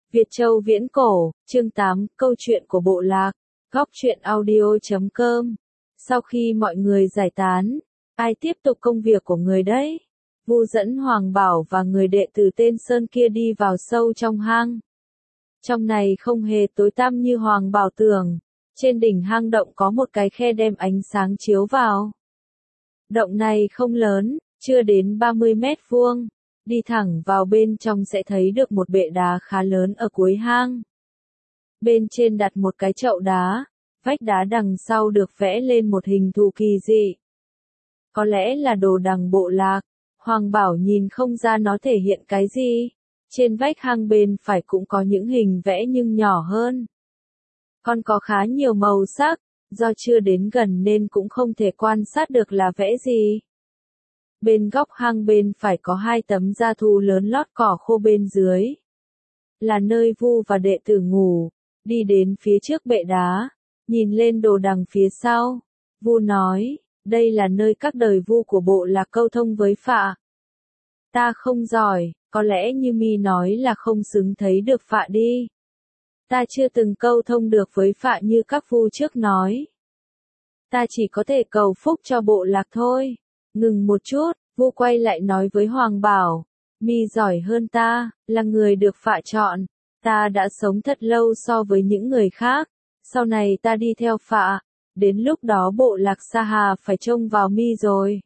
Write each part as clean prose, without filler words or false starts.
Việt Châu Viễn Cổ, chương 8, câu chuyện của bộ lạc, góc truyện audio.com. Sau khi mọi người giải tán, ai tiếp tục công việc của người đấy? Vu dẫn Hoàng Bảo và người đệ tử tên Sơn kia đi vào sâu trong hang. Trong này không hề tối tăm như Hoàng Bảo tưởng, trên đỉnh hang động có một cái khe đem ánh sáng chiếu vào. Động này không lớn, chưa đến 30 mét vuông. Đi thẳng vào bên trong sẽ thấy được một bệ đá khá lớn ở cuối hang. Bên trên đặt một cái chậu đá, vách đá đằng sau được vẽ lên một hình thù kỳ dị. Có lẽ là đồ đằng bộ lạc, Hoàng Bảo nhìn không ra nó thể hiện cái gì. Trên vách hang bên phải cũng có những hình vẽ nhưng nhỏ hơn. Còn có khá nhiều màu sắc, do chưa đến gần nên cũng không thể quan sát được là vẽ gì. Bên góc hang bên phải có hai tấm da thú lớn lót cỏ khô bên dưới. Là nơi Vu và đệ tử ngủ. Đi đến phía trước bệ đá, nhìn lên đồ đằng phía sau. Vu nói, đây là nơi các đời Vu của bộ lạc câu thông với Phạ. Ta không giỏi, có lẽ như mi nói là không xứng thấy được Phạ đi. Ta chưa từng câu thông được với Phạ như các Vu trước nói. Ta chỉ có thể cầu phúc cho bộ lạc thôi. Ngừng một chút, Vu quay lại nói với Hoàng Bảo, mi giỏi hơn ta, là người được Phạ chọn. Ta đã sống thật lâu so với những người khác, sau này ta đi theo Phạ, đến lúc đó bộ lạc Sa Hà phải trông vào mi rồi.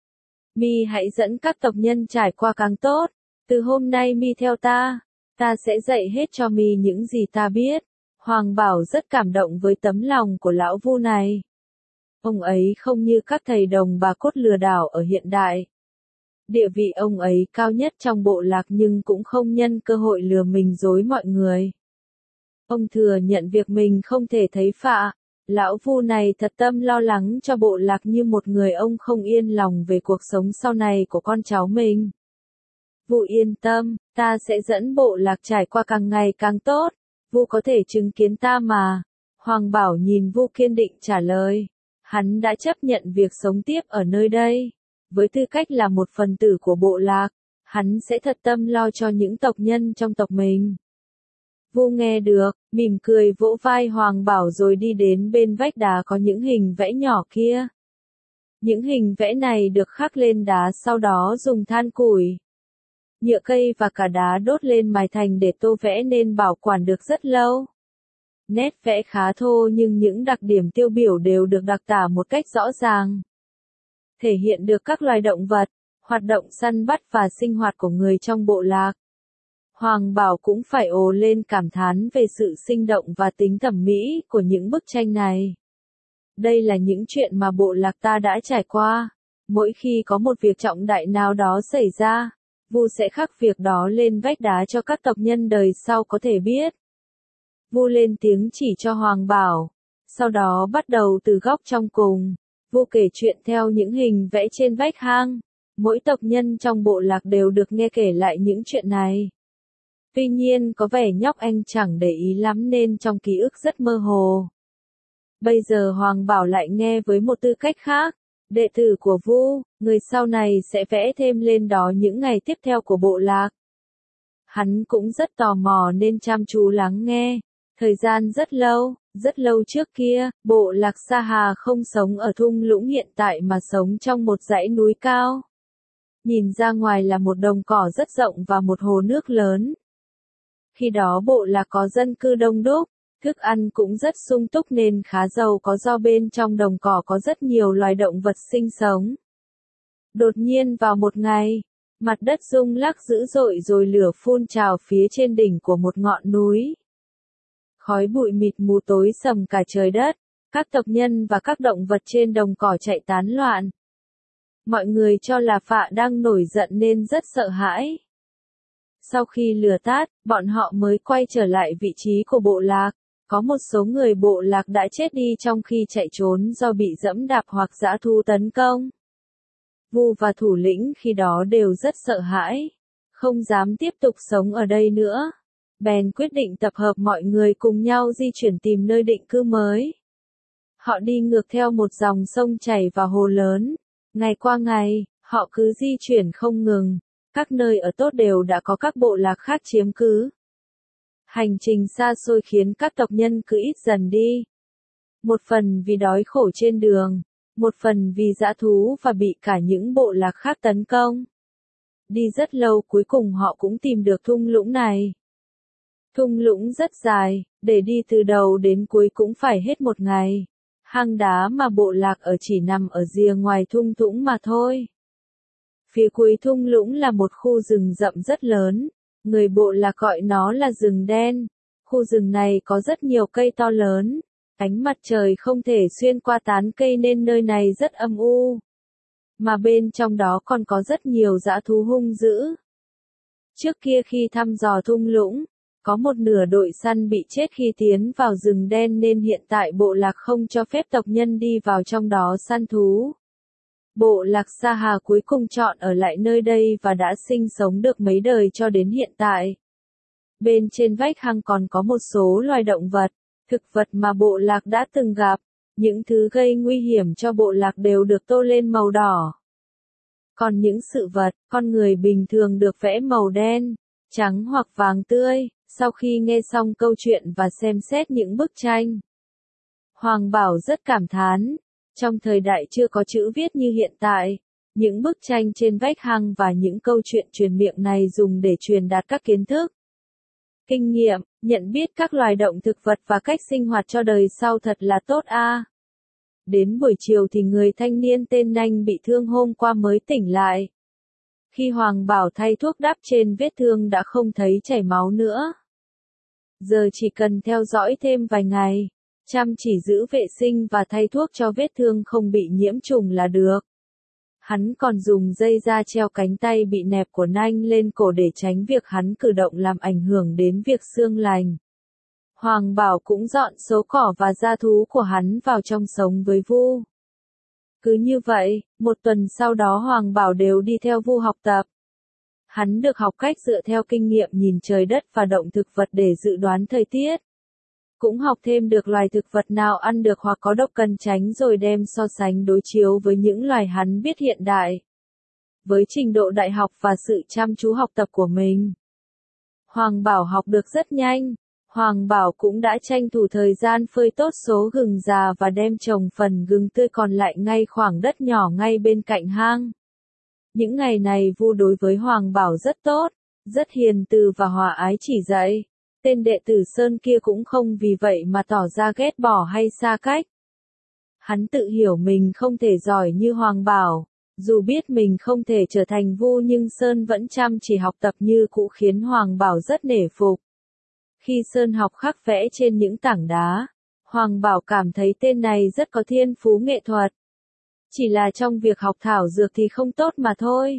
Mi hãy dẫn các tộc nhân trải qua càng tốt, từ hôm nay mi theo ta sẽ dạy hết cho mi những gì ta biết. Hoàng Bảo rất cảm động với tấm lòng của lão Vu này. Ông ấy không như các thầy đồng bà cốt lừa đảo ở hiện đại. Địa vị ông ấy cao nhất trong bộ lạc nhưng cũng không nhân cơ hội lừa mình dối mọi người. Ông thừa nhận việc mình không thể thấy Phạ. Lão Vu này thật tâm lo lắng cho bộ lạc như một người ông không yên lòng về cuộc sống sau này của con cháu mình. Vu yên tâm, ta sẽ dẫn bộ lạc trải qua càng ngày càng tốt. Vu có thể chứng kiến ta mà. Hoàng Bảo nhìn Vu kiên định trả lời. Hắn đã chấp nhận việc sống tiếp ở nơi đây. Với tư cách là một phần tử của bộ lạc, hắn sẽ thật tâm lo cho những tộc nhân trong tộc mình. Vu nghe được, mỉm cười vỗ vai Hoàng Bảo rồi đi đến bên vách đá có những hình vẽ nhỏ kia. Những hình vẽ này được khắc lên đá sau đó dùng than củi, nhựa cây và cả đá đốt lên mài thành để tô vẽ nên bảo quản được rất lâu. Nét vẽ khá thô nhưng những đặc điểm tiêu biểu đều được đặc tả một cách rõ ràng. Thể hiện được các loài động vật, hoạt động săn bắt và sinh hoạt của người trong bộ lạc. Hoàng Bảo cũng phải ồ lên cảm thán về sự sinh động và tính thẩm mỹ của những bức tranh này. Đây là những chuyện mà bộ lạc ta đã trải qua. Mỗi khi có một việc trọng đại nào đó xảy ra, Vu sẽ khắc việc đó lên vách đá cho các tộc nhân đời sau có thể biết. Vu lên tiếng chỉ cho Hoàng Bảo, sau đó bắt đầu từ góc trong cùng. Vu kể chuyện theo những hình vẽ trên vách hang. Mỗi tộc nhân trong bộ lạc đều được nghe kể lại những chuyện này. Tuy nhiên có vẻ nhóc anh chẳng để ý lắm nên trong ký ức rất mơ hồ. Bây giờ Hoàng Bảo lại nghe với một tư cách khác. Đệ tử của Vu, người sau này sẽ vẽ thêm lên đó những ngày tiếp theo của bộ lạc. Hắn cũng rất tò mò nên chăm chú lắng nghe. Thời gian rất lâu trước kia, bộ lạc Sa Hà không sống ở thung lũng hiện tại mà sống trong một dãy núi cao. Nhìn ra ngoài là một đồng cỏ rất rộng và một hồ nước lớn. Khi đó bộ lạc có dân cư đông đúc, thức ăn cũng rất sung túc nên khá giàu có do bên trong đồng cỏ có rất nhiều loài động vật sinh sống. Đột nhiên vào một ngày, mặt đất rung lắc dữ dội rồi lửa phun trào phía trên đỉnh của một ngọn núi. Khói bụi mịt mù tối sầm cả trời đất, các tộc nhân và các động vật trên đồng cỏ chạy tán loạn. Mọi người cho là Phạ đang nổi giận nên rất sợ hãi. Sau khi lửa tắt, bọn họ mới quay trở lại vị trí của bộ lạc. Có một số người bộ lạc đã chết đi trong khi chạy trốn do bị giẫm đạp hoặc dã thú tấn công. Vu và thủ lĩnh khi đó đều rất sợ hãi, không dám tiếp tục sống ở đây nữa. Bèn quyết định tập hợp mọi người cùng nhau di chuyển tìm nơi định cư mới. Họ đi ngược theo một dòng sông chảy vào hồ lớn. Ngày qua ngày, họ cứ di chuyển không ngừng. Các nơi ở tốt đều đã có các bộ lạc khác chiếm cứ. Hành trình xa xôi khiến các tộc nhân cứ ít dần đi. Một phần vì đói khổ trên đường, một phần vì dã thú và bị cả những bộ lạc khác tấn công. Đi rất lâu cuối cùng họ cũng tìm được thung lũng này. Thung lũng rất dài, để đi từ đầu đến cuối cũng phải hết một ngày. Hang đá mà bộ lạc ở chỉ nằm ở rìa ngoài thung lũng mà thôi. Phía cuối thung lũng là một khu rừng rậm rất lớn, người bộ lạc gọi nó là rừng đen. Khu rừng này có rất nhiều cây to lớn, ánh mặt trời không thể xuyên qua tán cây nên nơi này rất âm u. Mà bên trong đó còn có rất nhiều dã thú hung dữ. Trước kia khi thăm dò thung lũng, có một nửa đội săn bị chết khi tiến vào rừng đen nên hiện tại bộ lạc không cho phép tộc nhân đi vào trong đó săn thú. Bộ lạc Sa Hà cuối cùng chọn ở lại nơi đây và đã sinh sống được mấy đời cho đến hiện tại. Bên trên vách hang còn có một số loài động vật, thực vật mà bộ lạc đã từng gặp. Những thứ gây nguy hiểm cho bộ lạc đều được tô lên màu đỏ. Còn những sự vật, con người bình thường được vẽ màu đen, trắng hoặc vàng tươi. Sau khi nghe xong câu chuyện và xem xét những bức tranh, Hoàng Bảo rất cảm thán. Trong thời đại chưa có chữ viết như hiện tại, những bức tranh trên vách hang và những câu chuyện truyền miệng này dùng để truyền đạt các kiến thức, kinh nghiệm, nhận biết các loài động thực vật và cách sinh hoạt cho đời sau thật là tốt a. Đến buổi chiều thì người thanh niên tên Nanh bị thương hôm qua mới tỉnh lại. Khi Hoàng Bảo thay thuốc đắp trên vết thương đã không thấy chảy máu nữa. Giờ chỉ cần theo dõi thêm vài ngày, chăm chỉ giữ vệ sinh và thay thuốc cho vết thương không bị nhiễm trùng là được. Hắn còn dùng dây da treo cánh tay bị nẹp của Nanh lên cổ để tránh việc hắn cử động làm ảnh hưởng đến việc xương lành. Hoàng Bảo cũng dọn số cỏ và gia thú của hắn vào trong sống với Vu. Cứ như vậy, một tuần sau đó Hoàng Bảo đều đi theo Vu học tập. Hắn được học cách dựa theo kinh nghiệm nhìn trời đất và động thực vật để dự đoán thời tiết. Cũng học thêm được loài thực vật nào ăn được hoặc có độc cần tránh rồi đem so sánh đối chiếu với những loài hắn biết hiện đại. Với trình độ đại học và sự chăm chú học tập của mình, Hoàng Bảo học được rất nhanh. Hoàng Bảo cũng đã tranh thủ thời gian phơi tốt số gừng già và đem trồng phần gừng tươi còn lại ngay khoảng đất nhỏ ngay bên cạnh hang. Những ngày này Vu đối với Hoàng Bảo rất tốt, rất hiền từ và hòa ái chỉ dạy. Tên đệ tử Sơn kia cũng không vì vậy mà tỏ ra ghét bỏ hay xa cách. Hắn tự hiểu mình không thể giỏi như Hoàng Bảo, dù biết mình không thể trở thành Vu nhưng Sơn vẫn chăm chỉ học tập như cũ khiến Hoàng Bảo rất nể phục. Khi Sơn học khắc vẽ trên những tảng đá, Hoàng Bảo cảm thấy tên này rất có thiên phú nghệ thuật. Chỉ là trong việc học thảo dược thì không tốt mà thôi.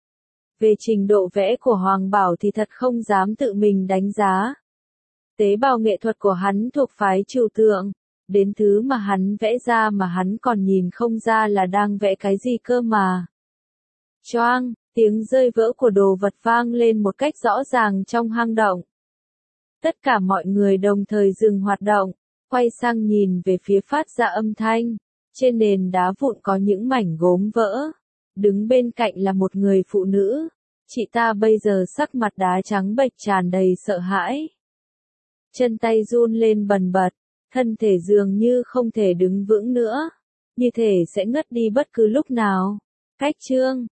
Về trình độ vẽ của Hoàng Bảo thì thật không dám tự mình đánh giá. Tế bào nghệ thuật của hắn thuộc phái trừu tượng, đến thứ mà hắn vẽ ra mà hắn còn nhìn không ra là đang vẽ cái gì cơ mà. Choang, tiếng rơi vỡ của đồ vật vang lên một cách rõ ràng trong hang động. Tất cả mọi người đồng thời dừng hoạt động, quay sang nhìn về phía phát ra âm thanh. Trên nền đá vụn có những mảnh gốm vỡ. Đứng bên cạnh là một người phụ nữ. Chị ta bây giờ sắc mặt đá trắng bệch tràn đầy sợ hãi. Chân tay run lên bần bật, thân thể dường như không thể đứng vững nữa. Như thể sẽ ngất đi bất cứ lúc nào. Cách chương